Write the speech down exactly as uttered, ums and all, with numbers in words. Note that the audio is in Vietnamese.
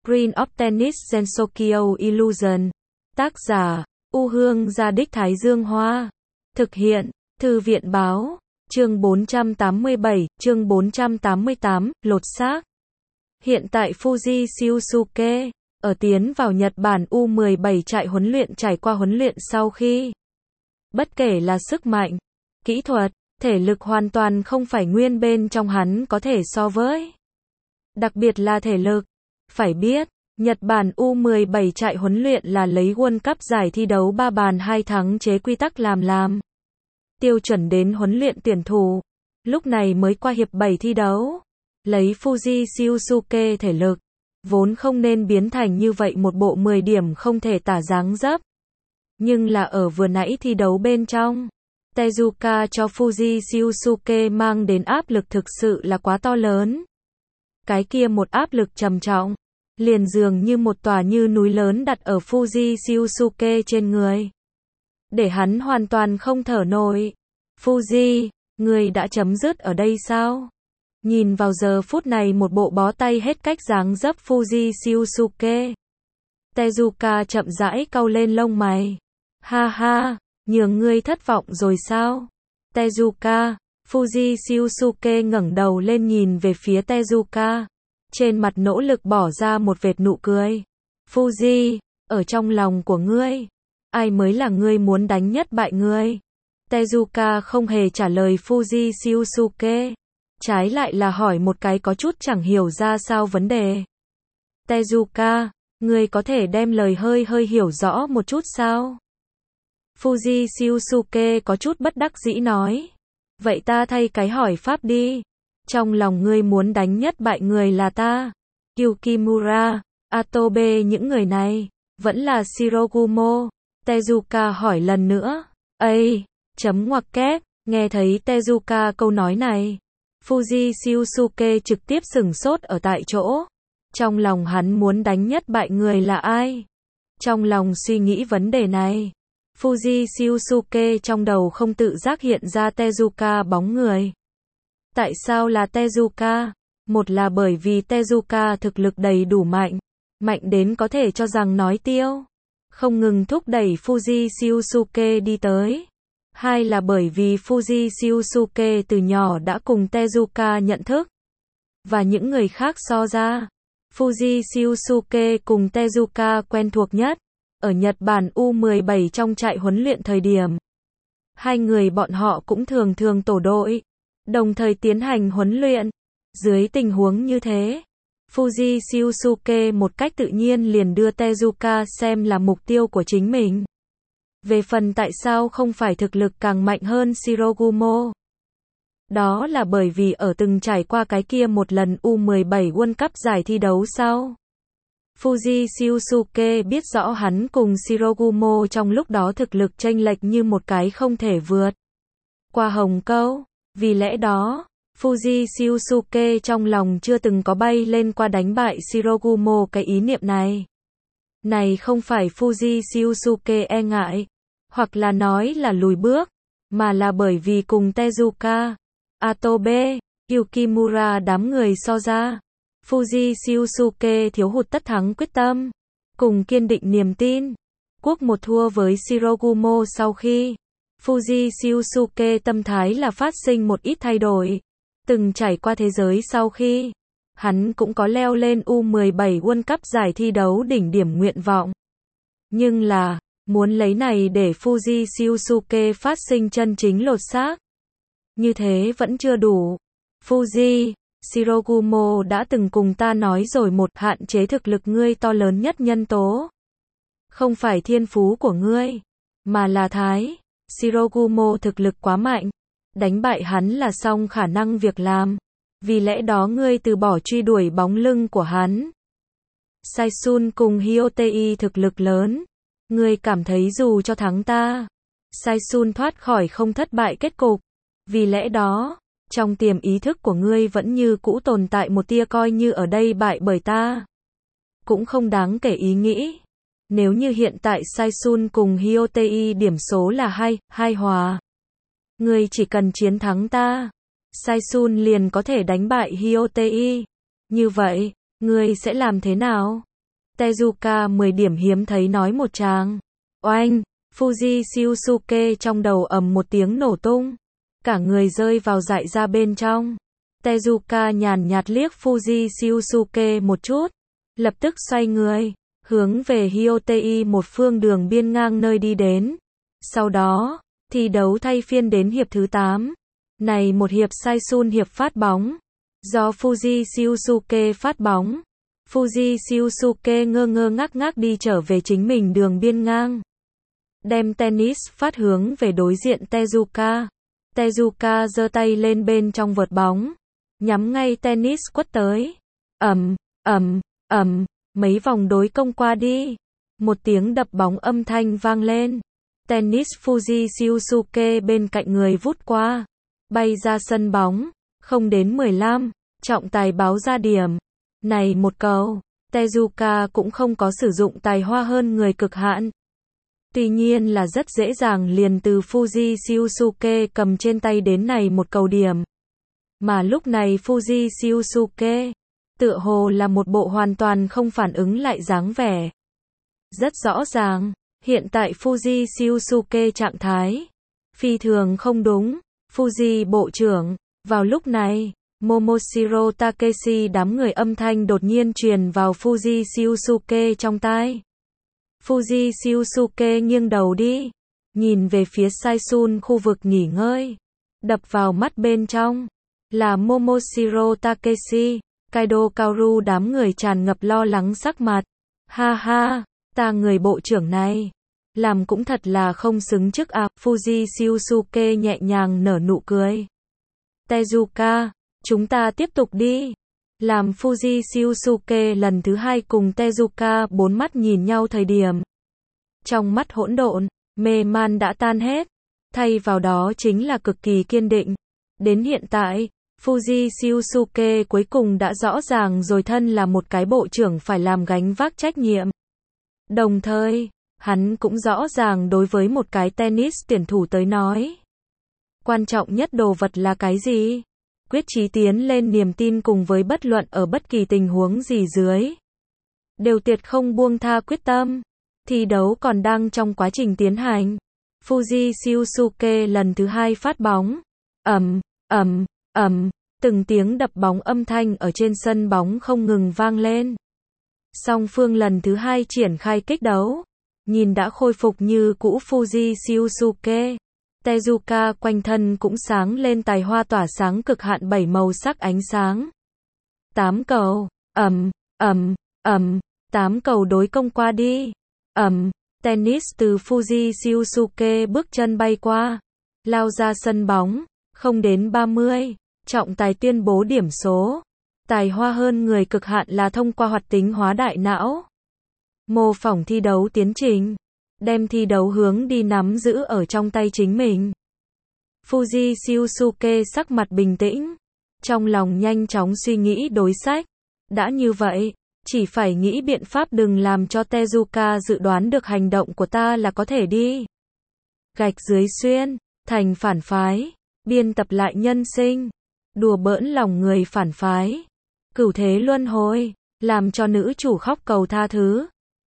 Screen of Tennis Sensokyo Illusion. Tác giả, U Hương Gia Đích Thái Dương Hoa. Thực hiện, Thư viện Báo. Chương bốn trăm tám mươi bảy, chương bốn trăm tám mươi tám, lột xác. Hiện tại Fuji Shiosuke, ở tiến vào Nhật Bản U mười bảy trại huấn luyện trải qua huấn luyện sau khi. Bất kể là sức mạnh, kỹ thuật, thể lực hoàn toàn không phải nguyên bên trong hắn có thể so với. Đặc biệt là thể lực. Phải biết, Nhật Bản U mười bảy trại huấn luyện là lấy World Cup giải thi đấu ba bàn hai thắng chế quy tắc làm làm. Tiêu chuẩn đến huấn luyện tuyển thủ. Lúc này mới qua hiệp bảy thi đấu. Lấy Fuji Shiosuke thể lực. Vốn không nên biến thành như vậy một bộ mười điểm không thể tả dáng dấp. Nhưng là ở vừa nãy thi đấu bên trong. Tezuka cho Fuji Shiosuke mang đến áp lực thực sự là quá to lớn. Cái kia một áp lực trầm trọng. Liền dường như một tòa như núi lớn đặt ở Fuji Shiosuke trên người. Để hắn hoàn toàn không thở nổi. Fuji, người đã chấm dứt ở đây sao? Nhìn vào giờ phút này một bộ bó tay hết cách dáng dấp Fuji Shiosuke. Tezuka chậm rãi cau lên lông mày. Ha ha, nhường ngươi thất vọng rồi sao? Tezuka, Fuji Shiosuke ngẩng đầu lên nhìn về phía Tezuka. Trên mặt nỗ lực bỏ ra một vệt nụ cười. Fuji, ở trong lòng của ngươi, ai mới là ngươi muốn đánh nhất bại ngươi? Tezuka không hề trả lời Fuji Shiosuke. Trái lại là hỏi một cái có chút chẳng hiểu ra sao vấn đề. Tezuka, ngươi có thể đem lời hơi hơi hiểu rõ một chút sao? Fuji Shiosuke có chút bất đắc dĩ nói. Vậy ta thay cái hỏi pháp đi. Trong lòng ngươi muốn đánh nhất bại người là ta, Yukimura, Atobe những người này, vẫn là Shirogumo? Tezuka hỏi lần nữa. Ây, chấm ngoặc kép, nghe thấy Tezuka câu nói này. Fuji Shiosuke trực tiếp sửng sốt ở tại chỗ. Trong lòng hắn muốn đánh nhất bại người là ai? Trong lòng suy nghĩ vấn đề này. Fuji Shiosuke trong đầu không tự giác hiện ra Tezuka bóng người. Tại sao là Tezuka? Một là bởi vì Tezuka thực lực đầy đủ mạnh. Mạnh đến có thể cho rằng nói tiêu. Không ngừng thúc đẩy Fuji Shiosuke đi tới. Hai là bởi vì Fuji Shiosuke từ nhỏ đã cùng Tezuka nhận thức. Và những người khác so ra. Fuji Shiosuke cùng Tezuka quen thuộc nhất. Ở Nhật Bản U mười bảy trong trại huấn luyện thời điểm. Hai người bọn họ cũng thường thường tổ đội. Đồng thời tiến hành huấn luyện. Dưới tình huống như thế, Fuji Shiosuke một cách tự nhiên liền đưa Tezuka xem là mục tiêu của chính mình. Về phần tại sao không phải thực lực càng mạnh hơn Shirogumo? Đó là bởi vì ở từng trải qua cái kia một lần U mười bảy World Cup giải thi đấu sau. Fuji Shiosuke biết rõ hắn cùng Shirogumo trong lúc đó thực lực chênh lệch như một cái không thể vượt qua hồng câu. Vì lẽ đó, Fuji Shiosuke trong lòng chưa từng có bay lên qua đánh bại Shirogumo cái ý niệm này. Này không phải Fuji Shiosuke e ngại, hoặc là nói là lùi bước, mà là bởi vì cùng Tezuka, Atobe, Yukimura đám người so ra. Fuji Shiosuke thiếu hụt tất thắng quyết tâm, cùng kiên định niềm tin. Cuộc một thua với Shirogumo sau khi Fuji Shiosuke tâm thái là phát sinh một ít thay đổi. Từng trải qua thế giới sau khi hắn cũng có leo lên U mười bảy World Cup giải thi đấu đỉnh điểm nguyện vọng. Nhưng là, muốn lấy này để Fuji Shiosuke phát sinh chân chính lột xác. Như thế vẫn chưa đủ. Fuji, Shirogumo đã từng cùng ta nói rồi một hạn chế thực lực ngươi to lớn nhất nhân tố. Không phải thiên phú của ngươi, mà là thái. Shirogumo thực lực quá mạnh. Đánh bại hắn là xong khả năng việc làm. Vì lẽ đó ngươi từ bỏ truy đuổi bóng lưng của hắn. Saisun cùng Hyotei thực lực lớn. Ngươi cảm thấy dù cho thắng ta, Saisun thoát khỏi không thất bại kết cục. Vì lẽ đó, trong tiềm ý thức của ngươi vẫn như cũ tồn tại một tia coi như ở đây bại bởi ta. Cũng không đáng kể ý nghĩ. Nếu như hiện tại Saisun cùng Hyotei điểm số là hai, hai hòa. Ngươi chỉ cần chiến thắng ta, Saisun liền có thể đánh bại Hyotei. Như vậy, ngươi sẽ làm thế nào? Tezuka mười điểm hiếm thấy nói một tràng. Oanh, Fuji Shiosuke trong đầu ầm một tiếng nổ tung. Cả người rơi vào dại ra bên trong. Tezuka nhàn nhạt liếc Fuji Shiosuke một chút. Lập tức xoay người, hướng về Hyotei một phương đường biên ngang nơi đi đến. Sau đó, thi đấu thay phiên đến hiệp thứ tám. Này một hiệp Saisun hiệp phát bóng. Do Fuji Shiosuke phát bóng. Fuji Shiosuke ngơ ngơ ngác ngác đi trở về chính mình đường biên ngang. Đem tennis phát hướng về đối diện Tezuka. Tezuka giơ tay lên bên trong vợt bóng. Nhắm ngay tennis quất tới. Ầm, ầm, ầm, mấy vòng đối công qua đi. Một tiếng đập bóng âm thanh vang lên. Tennis Fuji Shiosuke bên cạnh người vút qua. Bay ra sân bóng. Không đến mười lăm. Trọng tài báo ra điểm. Này một cầu. Tezuka cũng không có sử dụng tài hoa hơn người cực hạn. Tuy nhiên là rất dễ dàng liền từ Fuji Shiosuke cầm trên tay đến này một cầu điểm. Mà lúc này Fuji Shiosuke tựa hồ là một bộ hoàn toàn không phản ứng lại dáng vẻ. Rất rõ ràng, hiện tại Fuji Shiosuke trạng thái phi thường không đúng. Fuji bộ trưởng, vào lúc này, Momoshiro Takeshi đám người âm thanh đột nhiên truyền vào Fuji Shiosuke trong tai. Fuji Shiosuke nghiêng đầu đi, nhìn về phía Saisun khu vực nghỉ ngơi. Đập vào mắt bên trong là Momoshiro Takeshi, Kaido Kaoru đám người tràn ngập lo lắng sắc mặt. Ha ha, ta người bộ trưởng này, làm cũng thật là không xứng chức à. Fuji Shiosuke nhẹ nhàng nở nụ cười. Tezuka, chúng ta tiếp tục đi. Làm Fuji Shiosuke lần thứ hai cùng Tezuka bốn mắt nhìn nhau thời điểm. Trong mắt hỗn độn, mê man đã tan hết. Thay vào đó chính là cực kỳ kiên định. Đến hiện tại, Fuji Shiosuke cuối cùng đã rõ ràng rồi thân là một cái bộ trưởng phải làm gánh vác trách nhiệm. Đồng thời, hắn cũng rõ ràng đối với một cái tennis tuyển thủ tới nói. Quan trọng nhất đồ vật là cái gì? Quyết chí tiến lên niềm tin cùng với bất luận ở bất kỳ tình huống gì dưới. Đều tuyệt không buông tha quyết tâm. Thi đấu còn đang trong quá trình tiến hành. Fuji Shiosuke lần thứ hai phát bóng. Ầm, ầm, ầm, từng tiếng đập bóng âm thanh ở trên sân bóng không ngừng vang lên. Song phương lần thứ hai triển khai kích đấu. Nhìn đã khôi phục như cũ Fuji Shiosuke. Tezuka quanh thân cũng sáng lên tài hoa tỏa sáng cực hạn bảy màu sắc ánh sáng. Tám cầu, ầm, ầm, ầm, tám cầu đối công qua đi. Ầm, tennis từ Fuji Shiosuke bước chân bay qua, lao ra sân bóng, không đến ba mươi, trọng tài tuyên bố điểm số. Tài hoa hơn người cực hạn là thông qua hoạt tính hóa đại não. Mô phỏng thi đấu tiến trình. Đem thi đấu hướng đi nắm giữ ở trong tay chính mình. Fuji Shiosuke sắc mặt bình tĩnh. Trong lòng nhanh chóng suy nghĩ đối sách. Đã như vậy, chỉ phải nghĩ biện pháp đừng làm cho Tezuka dự đoán được hành động của ta là có thể đi. Gạch dưới xuyên, thành phản phái, biên tập lại nhân sinh. Đùa bỡn lòng người phản phái. Cửu thế luân hồi, làm cho nữ chủ khóc cầu tha thứ.